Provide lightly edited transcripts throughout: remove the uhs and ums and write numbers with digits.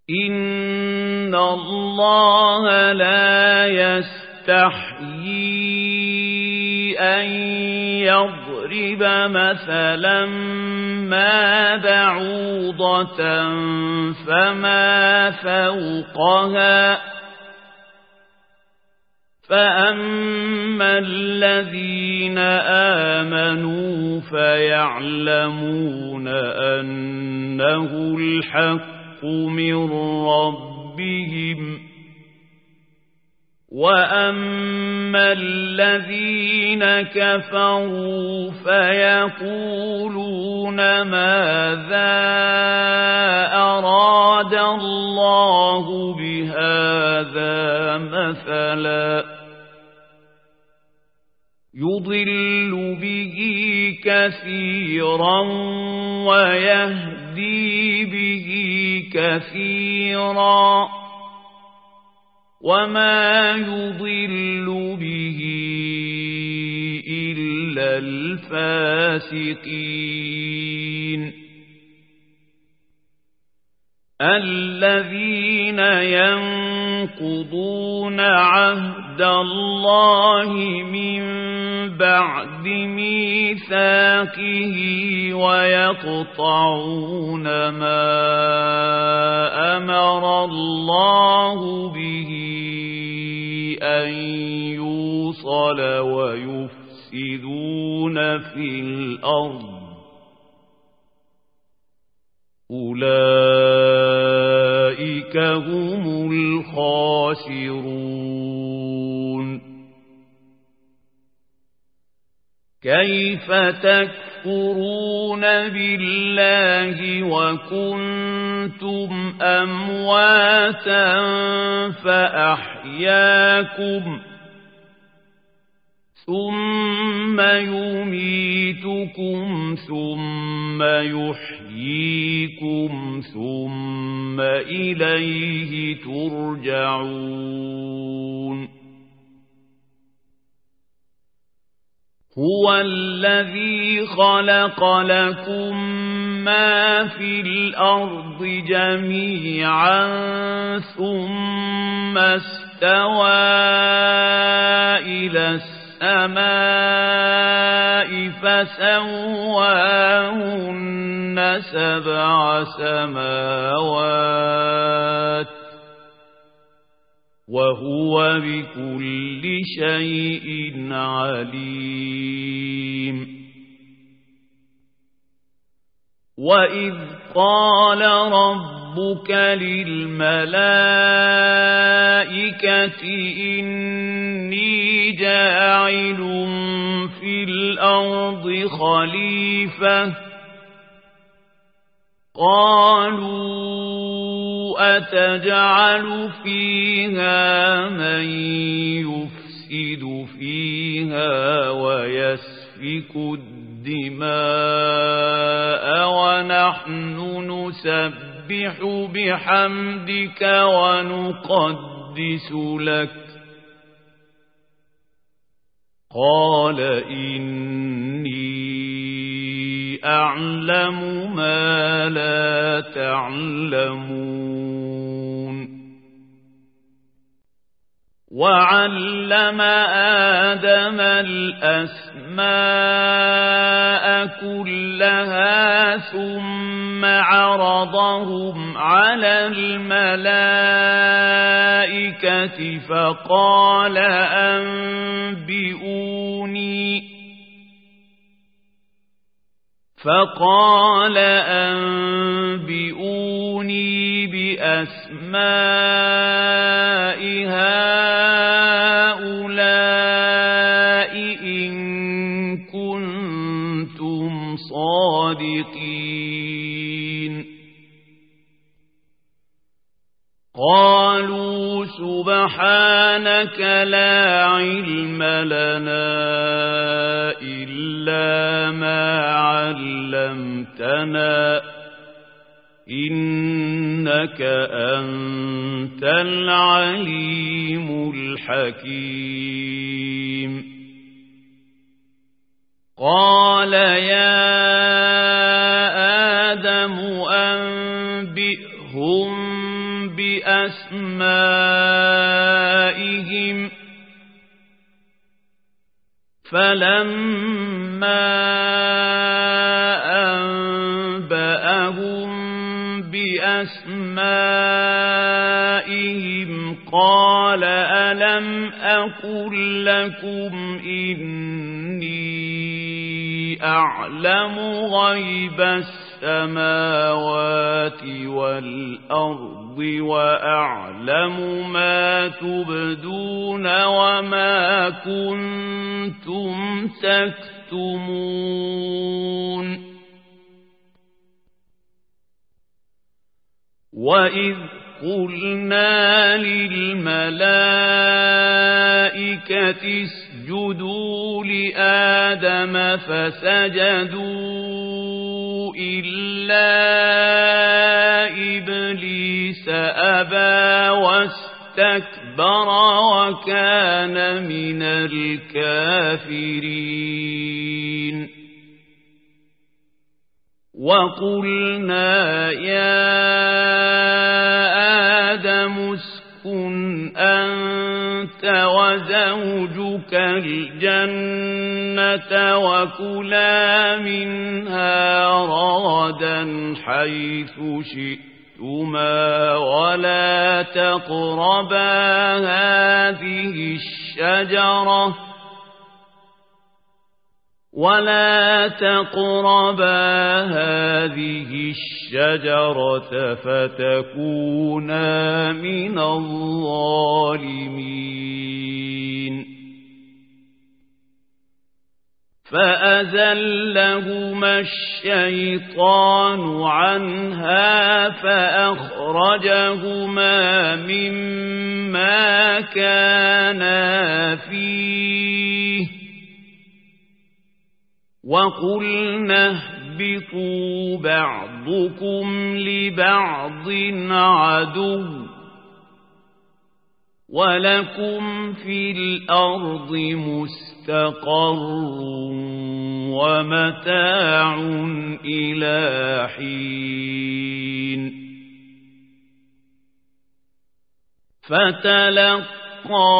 إن الله لا يستحيي أن يضرب مثلا ما بعوضة فما فوقها فأما الذين آمنوا فيعلمون أنه الحق من ربهم وأما الذين كفروا فيقولون ماذا أراد الله بهذا مثلا يضل به كثيرا ويهدي به كثيرا وما يضل به إلا الفاسقين الذين ينقضون عهد الله من بعد ميثاقه ويقطعون ما أمر الله به أن يوصل ويفسدون في الأرض أولئك هم الخاسرون كيف تكفرون بالله وكنتم أمواتا فأحياكم ثم يميتكم ثم يحييكم ثم إليه ترجعون هو الذي خلق لكم ما في الأرض جميعا ثم استوى إلى السماء فسواهن سبع سماوات وهو بكل شيء عليم وإذ قال ربك للملائكة إني جاعل في الأرض خليفة قالوا أتجعل فيها من يفسد فيها ويسفك الدماء ونحن نسبح بحمدك ونقدس لك قال إني أعلم ما لا تعلمون وعلم آدم الأسماء كلها ثم عرضهم على الملائكة فقال أنبئوني بأسماء هؤلاء إن كنتم صادقين قالوا سبحانك لا علم لنا إلا ما علمتنا إنك أنت العليم الحكيم قال يا آدم أنبئهم بأسمائهم فلما أنبأهم بأسمائهم قال ألم أقل لكم إني أعلم غيب السماوات والأرض وأعلم ما تبدون وما كنتم تكتمون وإذ قلنا للملائكة اسجدوا لآدم فسجدوا إلا إبليس أبى واستكبر وكان من الكافرين وقلنا يا آدم اسكن أنت وزوجك الجنة وكلا منها رغدا حيث شئتما ولا تقربا هذه الشجرة فتكونا من الظالمين فأزلهما الشيطان عنها فأخرجهما مما كانا فيه وقلنا اهبطوا بعضكم لبعض عدو ولكم في الأرض مستقر ومتاع إلى حين فتلقى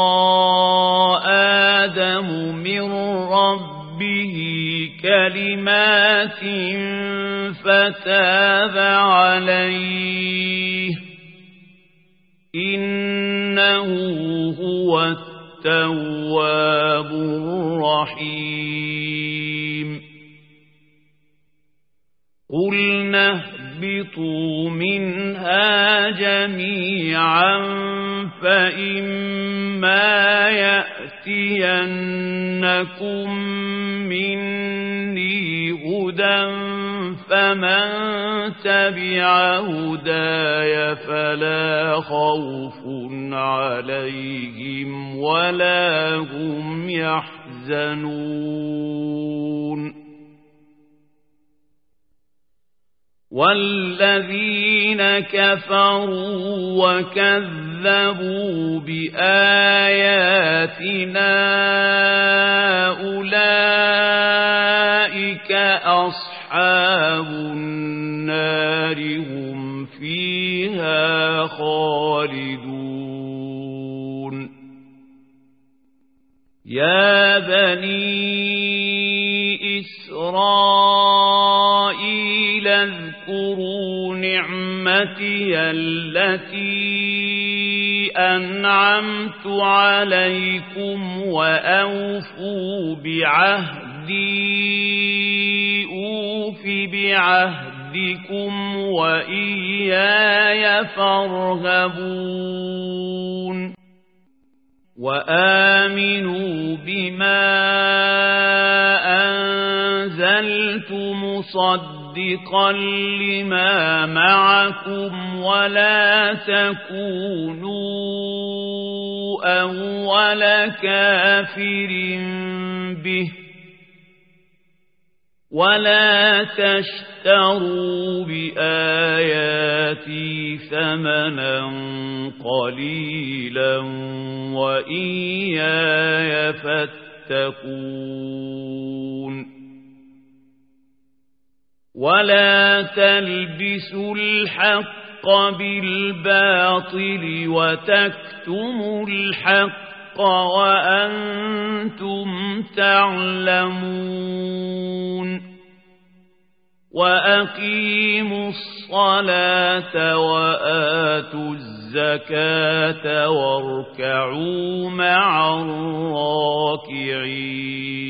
آدم من ربه كلمات فتاب عليه إنه هو التواب الرحيم قلنا اهبطوا منها جميعا فإما يأتينكم مني هدى فمن تبع هداي فلا خوف عليهم ولا هم يحزنون والذين كفروا وكذبوا بآياتنا أولئك أصحاب النار هم فيها خالدون يا بني إسرائيل اذكروا نعمتي التي أنعمت عليكم وأوفوا بعهدي أوف بعهدكم وإياي فارهبون وآمنوا بما أنزلت مصدقا لما معكم ولا تكونوا أول كافر به ولا تشتروا بآياتي ثمنا قليلا وإياي فاتقون ولا تلبسوا الحق بالباطل وتكتموا الحق وأنتم تعلمون وأقيموا الصلاة وآتوا الزكاة واركعوا مع الراكعين